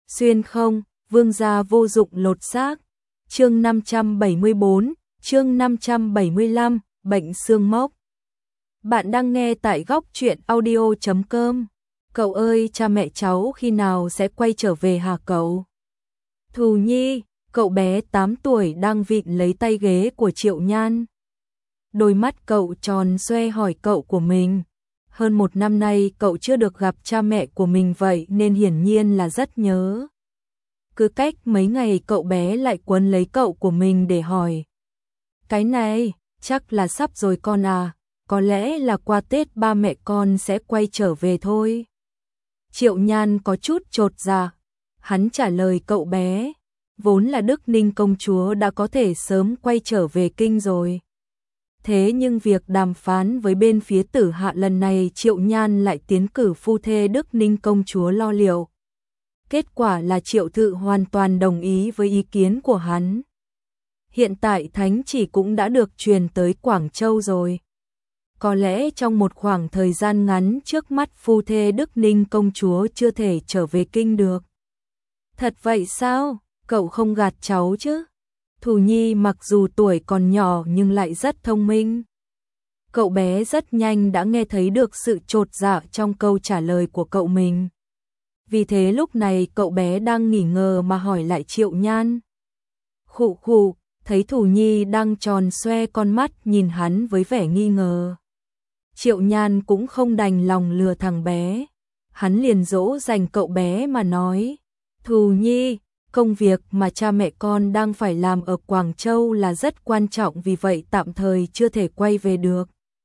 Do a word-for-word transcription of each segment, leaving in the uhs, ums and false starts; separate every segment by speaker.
Speaker 1: Xuyên không, vương gia vô dụng lột xác. Chương năm trăm bảy mươi bốn, chương năm trăm bảy mươi lăm, bệnh xương mốc. Bạn đang nghe tại góc truyện audio chấm com. Cậu ơi, cha mẹ cháu khi nào sẽ quay trở về hả cậu? Thù Nhi, cậu bé tám tuổi đang vịn lấy tay ghế của Triệu Nhan. Đôi mắt cậu tròn xoe hỏi cậu của mình. Hơn một năm nay cậu chưa được gặp cha mẹ của mình vậy nên hiển nhiên là rất nhớ. Cứ cách mấy ngày cậu bé lại quấn lấy cậu của mình để hỏi. Cái này, chắc là sắp rồi con à, có lẽ là qua Tết ba mẹ con sẽ quay trở về thôi. Triệu Nhan có chút chột dạ. Hắn trả lời cậu bé, vốn là Đức Ninh công chúa đã có thể sớm quay trở về kinh rồi. Thế nhưng việc đàm phán với bên phía Tử Hạ lần này Triệu Nhan lại tiến cử phu thê Đức Ninh công chúa lo liệu. Kết quả là Triệu Thự hoàn toàn đồng ý với ý kiến của hắn. Hiện tại thánh chỉ cũng đã được truyền tới Quảng Châu rồi. Có lẽ trong một khoảng thời gian ngắn trước mắt phu thê Đức Ninh công chúa chưa thể trở về kinh được. Thật vậy sao? Cậu không gạt cháu chứ? Thù Nhi mặc dù tuổi còn nhỏ nhưng lại rất thông minh. Cậu bé rất nhanh đã nghe thấy được sự chột dạ trong câu trả lời của cậu mình. Vì thế lúc này cậu bé đang nghỉ ngờ mà hỏi lại Triệu Nhan. Khụ khụ, thấy Thù Nhi đang tròn xoe con mắt nhìn hắn với vẻ nghi ngờ. Triệu Nhan cũng không đành lòng lừa thằng bé. Hắn liền dỗ dành cậu bé mà nói. Thù Nhi, công việc mà cha mẹ con đang phải làm ở Quảng Châu là rất quan trọng vì vậy tạm thời chưa thể quay về được.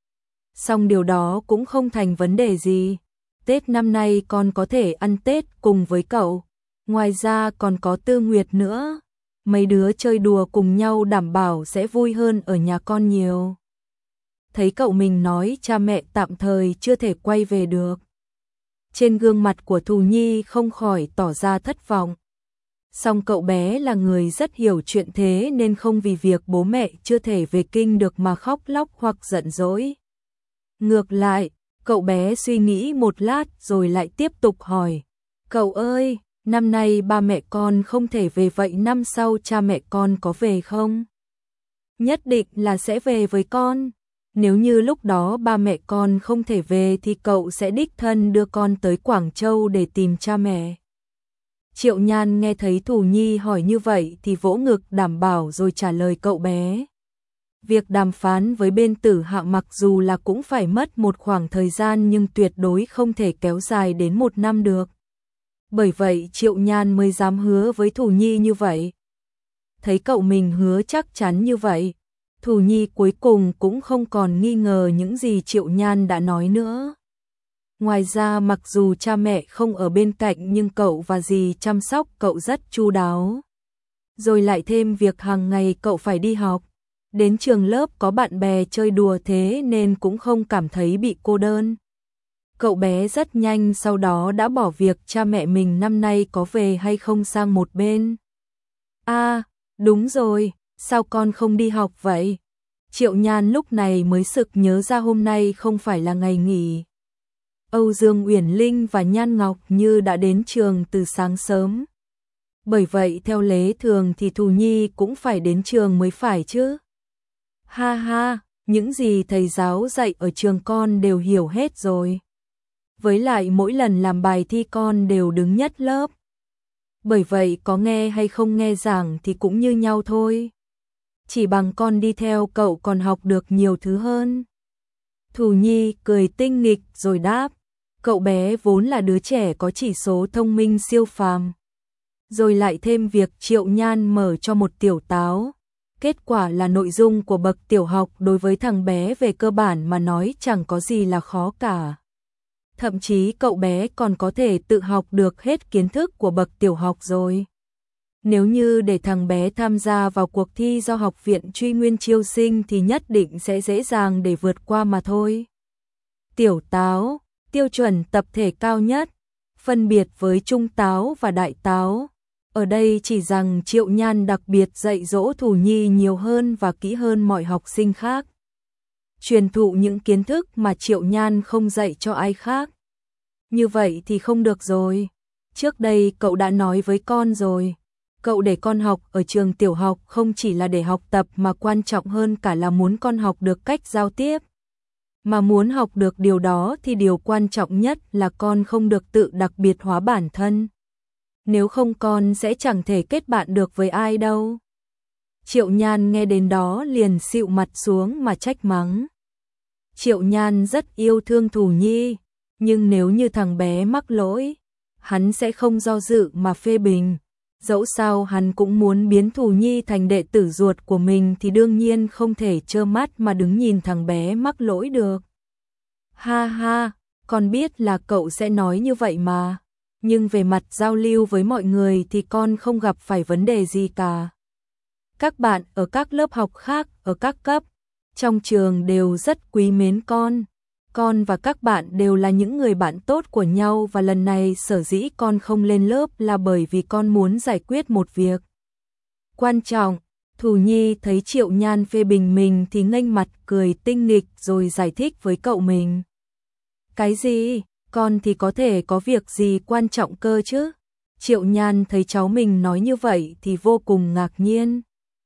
Speaker 1: Song điều đó cũng không thành vấn đề gì. Tết năm nay con có thể ăn Tết cùng với cậu. Ngoài ra còn có Tư Nguyệt nữa. Mấy đứa chơi đùa cùng nhau đảm bảo sẽ vui hơn ở nhà con nhiều. Thấy cậu mình nói cha mẹ tạm thời chưa thể quay về được. Trên gương mặt của Thù Nhi không khỏi tỏ ra thất vọng. Song cậu bé là người rất hiểu chuyện thế nên không vì việc bố mẹ chưa thể về kinh được mà khóc lóc hoặc giận dỗi. Ngược lại, cậu bé suy nghĩ một lát rồi lại tiếp tục hỏi. Cậu ơi, năm nay ba mẹ con không thể về vậy năm sau cha mẹ con có về không? Nhất định là sẽ về với con. Nếu như lúc đó ba mẹ con không thể về thì cậu sẽ đích thân đưa con tới Quảng Châu để tìm cha mẹ. Triệu Nhan nghe thấy Thù Nhi hỏi như vậy thì vỗ ngực đảm bảo rồi trả lời cậu bé. Việc đàm phán với bên Tử Hạ mặc dù là cũng phải mất một khoảng thời gian nhưng tuyệt đối không thể kéo dài đến một năm được. Bởi vậy Triệu Nhan mới dám hứa với Thù Nhi như vậy. Thấy cậu mình hứa chắc chắn như vậy, Thù Nhi cuối cùng cũng không còn nghi ngờ những gì Triệu Nhan đã nói nữa. Ngoài ra mặc dù cha mẹ không ở bên cạnh nhưng cậu và dì chăm sóc cậu rất chu đáo. Rồi lại thêm việc hàng ngày cậu phải đi học. Đến trường lớp có bạn bè chơi đùa thế nên cũng không cảm thấy bị cô đơn. Cậu bé rất nhanh sau đó đã bỏ việc cha mẹ mình năm nay có về hay không sang một bên. À, đúng rồi, sao con không đi học vậy? Triệu Nhan lúc này mới sực nhớ ra hôm nay không phải là ngày nghỉ. Âu Dương Uyển Linh và Nhan Ngọc Như đã đến trường từ sáng sớm. Bởi vậy theo lễ thường thì Thù Nhi cũng phải đến trường mới phải chứ. Ha ha, những gì thầy giáo dạy ở trường con đều hiểu hết rồi. Với lại mỗi lần làm bài thi con đều đứng nhất lớp. Bởi vậy có nghe hay không nghe giảng thì cũng như nhau thôi. Chỉ bằng con đi theo cậu còn học được nhiều thứ hơn. Thù Nhi cười tinh nghịch rồi đáp. Cậu bé vốn là đứa trẻ có chỉ số thông minh siêu phàm. Rồi lại thêm việc Triệu Nhan mở cho một tiểu táo. Kết quả là nội dung của bậc tiểu học đối với thằng bé về cơ bản mà nói chẳng có gì là khó cả. Thậm chí cậu bé còn có thể tự học được hết kiến thức của bậc tiểu học rồi. Nếu như để thằng bé tham gia vào cuộc thi do học viện Truy Nguyên chiêu sinh thì nhất định sẽ dễ dàng để vượt qua mà thôi. Tiểu táo, tiêu chuẩn tập thể cao nhất, phân biệt với trung táo và đại táo. Ở đây chỉ rằng Triệu Nhan đặc biệt dạy dỗ Thù Nhi nhiều hơn và kỹ hơn mọi học sinh khác. Truyền thụ những kiến thức mà Triệu Nhan không dạy cho ai khác. Như vậy thì không được rồi. Trước đây cậu đã nói với con rồi. Cậu để con học ở trường tiểu học không chỉ là để học tập mà quan trọng hơn cả là muốn con học được cách giao tiếp. Mà muốn học được điều đó thì điều quan trọng nhất là con không được tự đặc biệt hóa bản thân. Nếu không con sẽ chẳng thể kết bạn được với ai đâu. Triệu Nhan nghe đến đó liền xịu mặt xuống mà trách mắng. Triệu Nhan rất yêu thương Thù Nhi, nhưng nếu như thằng bé mắc lỗi, hắn sẽ không do dự mà phê bình. Dẫu sao hắn cũng muốn biến Thù Nhi thành đệ tử ruột của mình thì đương nhiên không thể trơ mắt mà đứng nhìn thằng bé mắc lỗi được. Ha ha, con biết là cậu sẽ nói như vậy mà, nhưng về mặt giao lưu với mọi người thì con không gặp phải vấn đề gì cả. Các bạn ở các lớp học khác, ở các cấp, trong trường đều rất quý mến con. Con và các bạn đều là những người bạn tốt của nhau và lần này sở dĩ con không lên lớp là bởi vì con muốn giải quyết một việc quan trọng. Thù Nhi thấy Triệu Nhan phê bình mình thì nghênh mặt cười tinh nghịch rồi giải thích với cậu mình. Cái gì? Con thì có thể có việc gì quan trọng cơ chứ? Triệu Nhan thấy cháu mình nói như vậy thì vô cùng ngạc nhiên.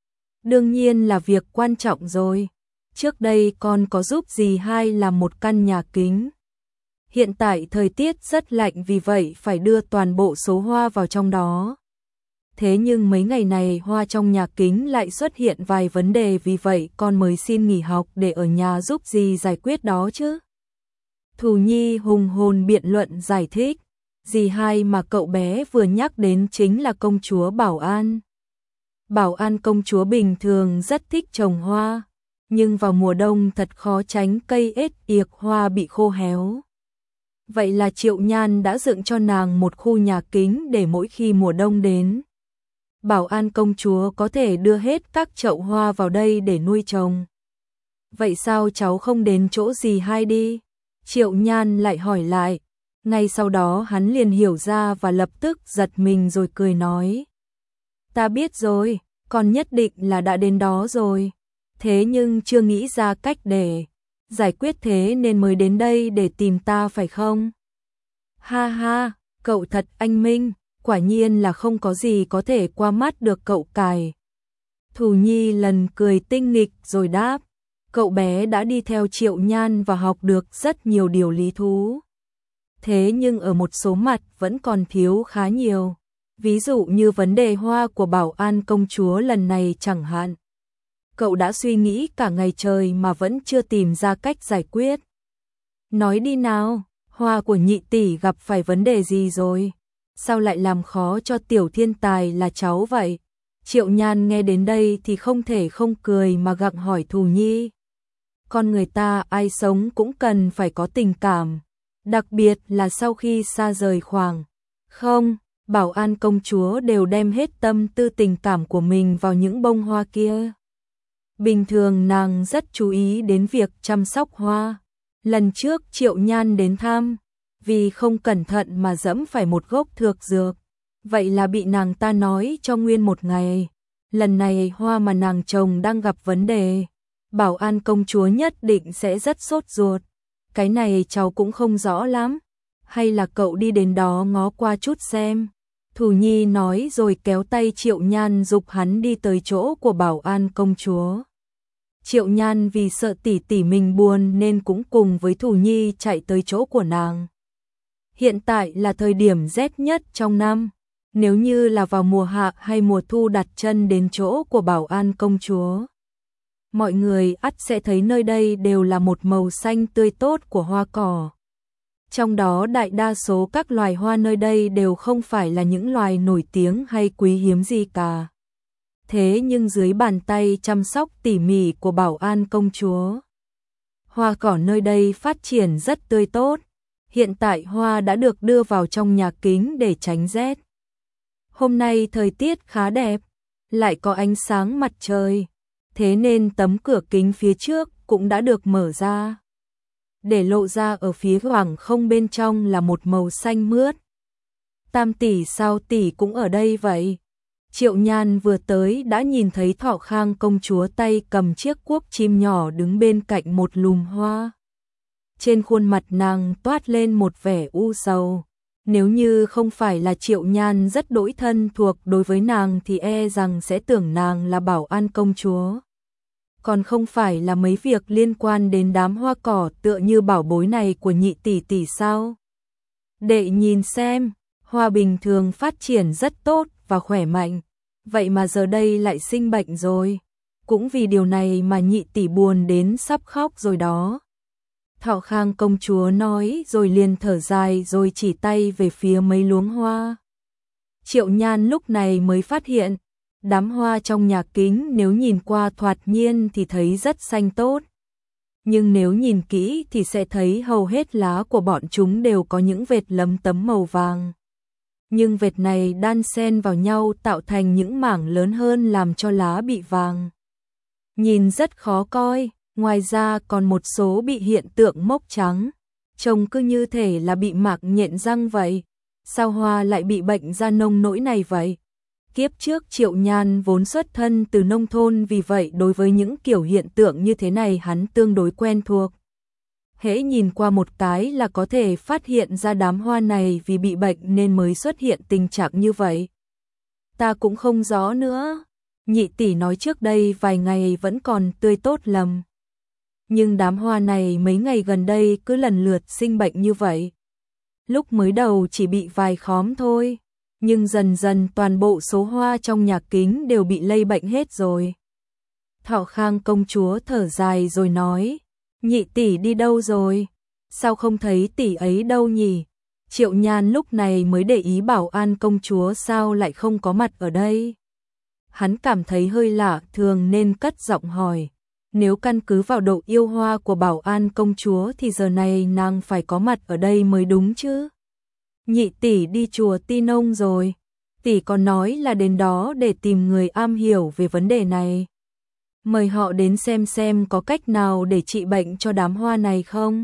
Speaker 1: Đương nhiên là việc quan trọng rồi. Trước đây con có giúp dì hai làm một căn nhà kính. Hiện tại thời tiết rất lạnh vì vậy phải đưa toàn bộ số hoa vào trong đó. Thế nhưng mấy ngày này hoa trong nhà kính lại xuất hiện vài vấn đề vì vậy con mới xin nghỉ học để ở nhà giúp dì giải quyết đó chứ. Thù Nhi hùng hồn biện luận giải thích. Dì hai mà cậu bé vừa nhắc đến chính là công chúa Bảo An. Bảo An công chúa bình thường rất thích trồng hoa, nhưng vào mùa đông thật khó tránh cây ết yệt hoa bị khô héo. Vậy là Triệu Nhan đã dựng cho nàng một khu nhà kính để mỗi khi mùa đông đến, Bảo An công chúa có thể đưa hết các chậu hoa vào đây để nuôi trồng. Vậy sao cháu không đến chỗ dì hai đi? Triệu Nhan lại hỏi lại. Ngay sau đó hắn liền hiểu ra và lập tức giật mình rồi cười nói. Ta biết rồi, con nhất định là đã đến đó rồi. Thế nhưng chưa nghĩ ra cách để giải quyết thế nên mới đến đây để tìm ta phải không? Ha ha, cậu thật anh minh, quả nhiên là không có gì có thể qua mắt được cậu cài. Thù Nhi lần cười tinh nghịch rồi đáp, cậu bé đã đi theo Triệu Nhan và học được rất nhiều điều lý thú. Thế nhưng ở một số mặt vẫn còn thiếu khá nhiều. Ví dụ như vấn đề hoa của Bảo An công chúa lần này chẳng hạn. Cậu đã suy nghĩ cả ngày trời mà vẫn chưa tìm ra cách giải quyết. Nói đi nào, hoa của nhị tỷ gặp phải vấn đề gì rồi? Sao lại làm khó cho tiểu thiên tài là cháu vậy? Triệu Nhan nghe đến đây thì không thể không cười mà gặng hỏi Thù Nhi. Con người ta ai sống cũng cần phải có tình cảm, đặc biệt là sau khi xa rời khoảng. Không, Bảo An công chúa đều đem hết tâm tư tình cảm của mình vào những bông hoa kia. Bình thường nàng rất chú ý đến việc chăm sóc hoa. Lần trước Triệu Nhan đến thăm, vì không cẩn thận mà dẫm phải một gốc thược dược. Vậy là bị nàng ta nói cho nguyên một ngày. Lần này hoa mà nàng trồng đang gặp vấn đề. Bảo An công chúa nhất định sẽ rất sốt ruột. Cái này cháu cũng không rõ lắm. Hay là cậu đi đến đó ngó qua chút xem. Thù Nhi nói rồi kéo tay Triệu Nhan giục hắn đi tới chỗ của Bảo An công chúa. Triệu Nhan vì sợ tỷ tỷ mình buồn nên cũng cùng với Thù Nhi chạy tới chỗ của nàng. Hiện tại là thời điểm rét nhất trong năm. Nếu như là vào mùa hạ hay mùa thu đặt chân đến chỗ của Bảo An công chúa, mọi người ắt sẽ thấy nơi đây đều là một màu xanh tươi tốt của hoa cỏ. Trong đó đại đa số các loài hoa nơi đây đều không phải là những loài nổi tiếng hay quý hiếm gì cả. Thế nhưng dưới bàn tay chăm sóc tỉ mỉ của Bảo An công chúa, hoa cỏ nơi đây phát triển rất tươi tốt. Hiện tại hoa đã được đưa vào trong nhà kính để tránh rét. Hôm nay thời tiết khá đẹp, lại có ánh sáng mặt trời, thế nên tấm cửa kính phía trước cũng đã được mở ra. Để lộ ra ở phía khoảng không bên trong là một màu xanh mướt. Tam tỷ sao tỷ cũng ở đây vậy? Triệu Nhan vừa tới đã nhìn thấy Thọ Khang công chúa tay cầm chiếc cuốc chim nhỏ đứng bên cạnh một lùm hoa. Trên khuôn mặt nàng toát lên một vẻ u sầu. Nếu như không phải là Triệu Nhan rất đỗi thân thuộc đối với nàng thì e rằng sẽ tưởng nàng là Bảo An công chúa. Còn không phải là mấy việc liên quan đến đám hoa cỏ tựa như bảo bối này của nhị tỷ tỷ sao? Đệ nhìn xem, hoa bình thường phát triển rất tốt và khỏe mạnh, vậy mà giờ đây lại sinh bệnh rồi. Cũng vì điều này mà nhị tỷ buồn đến sắp khóc rồi đó. Thọ Khang công chúa nói rồi liền thở dài rồi chỉ tay về phía mấy luống hoa. Triệu Nhan lúc này mới phát hiện, đám hoa trong nhà kính nếu nhìn qua thoạt nhiên thì thấy rất xanh tốt. Nhưng nếu nhìn kỹ thì sẽ thấy hầu hết lá của bọn chúng đều có những vệt lấm tấm màu vàng. Nhưng vệt này đan xen vào nhau tạo thành những mảng lớn hơn làm cho lá bị vàng. Nhìn rất khó coi, ngoài ra còn một số bị hiện tượng mốc trắng. Trông cứ như thể là bị mạc nhện răng vậy. Sao hoa lại bị bệnh ra nông nỗi này vậy? Kiếp trước Triệu Nhan vốn xuất thân từ nông thôn, vì vậy đối với những kiểu hiện tượng như thế này hắn tương đối quen thuộc. Hễ nhìn qua một cái là có thể phát hiện ra đám hoa này vì bị bệnh nên mới xuất hiện tình trạng như vậy. Ta cũng không rõ nữa. Nhị tỷ nói trước đây vài ngày vẫn còn tươi tốt lắm. Nhưng đám hoa này mấy ngày gần đây cứ lần lượt sinh bệnh như vậy. Lúc mới đầu chỉ bị vài khóm thôi, nhưng dần dần toàn bộ số hoa trong nhà kính đều bị lây bệnh hết rồi. Thọ Khang công chúa thở dài rồi nói, nhị tỷ đi đâu rồi? Sao không thấy tỷ ấy đâu nhỉ? Triệu Nhan lúc này mới để ý Bảo An công chúa sao lại không có mặt ở đây. Hắn cảm thấy hơi lạ thường nên cất giọng hỏi, nếu căn cứ vào độ yêu hoa của Bảo An công chúa thì giờ này nàng phải có mặt ở đây mới đúng chứ. Nhị tỷ đi chùa Ti Nông rồi, tỷ còn nói là đến đó để tìm người am hiểu về vấn đề này. Mời họ đến xem xem có cách nào để trị bệnh cho đám hoa này không.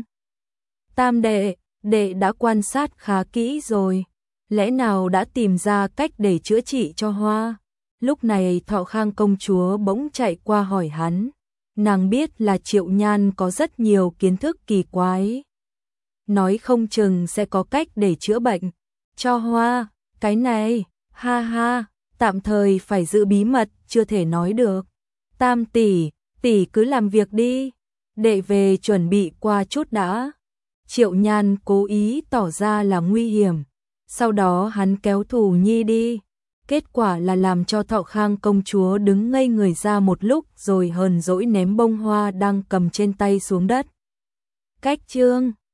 Speaker 1: Tam đệ, đệ đã quan sát khá kỹ rồi, lẽ nào đã tìm ra cách để chữa trị cho hoa? Lúc này Thọ Khang công chúa bỗng chạy qua hỏi hắn, nàng biết là Triệu Nhan có rất nhiều kiến thức kỳ quái. Nói không chừng sẽ có cách để chữa bệnh cho hoa, cái này, ha ha, tạm thời phải giữ bí mật, chưa thể nói được. Tam tỷ, tỷ cứ làm việc đi, đệ về chuẩn bị qua chút đã. Triệu Nhan cố ý tỏ ra là nguy hiểm, sau đó hắn kéo Thù Nhi đi. Kết quả là làm cho Thọ Khang công chúa đứng ngây người ra một lúc rồi hờn dỗi ném bông hoa đang cầm trên tay xuống đất. Cách chương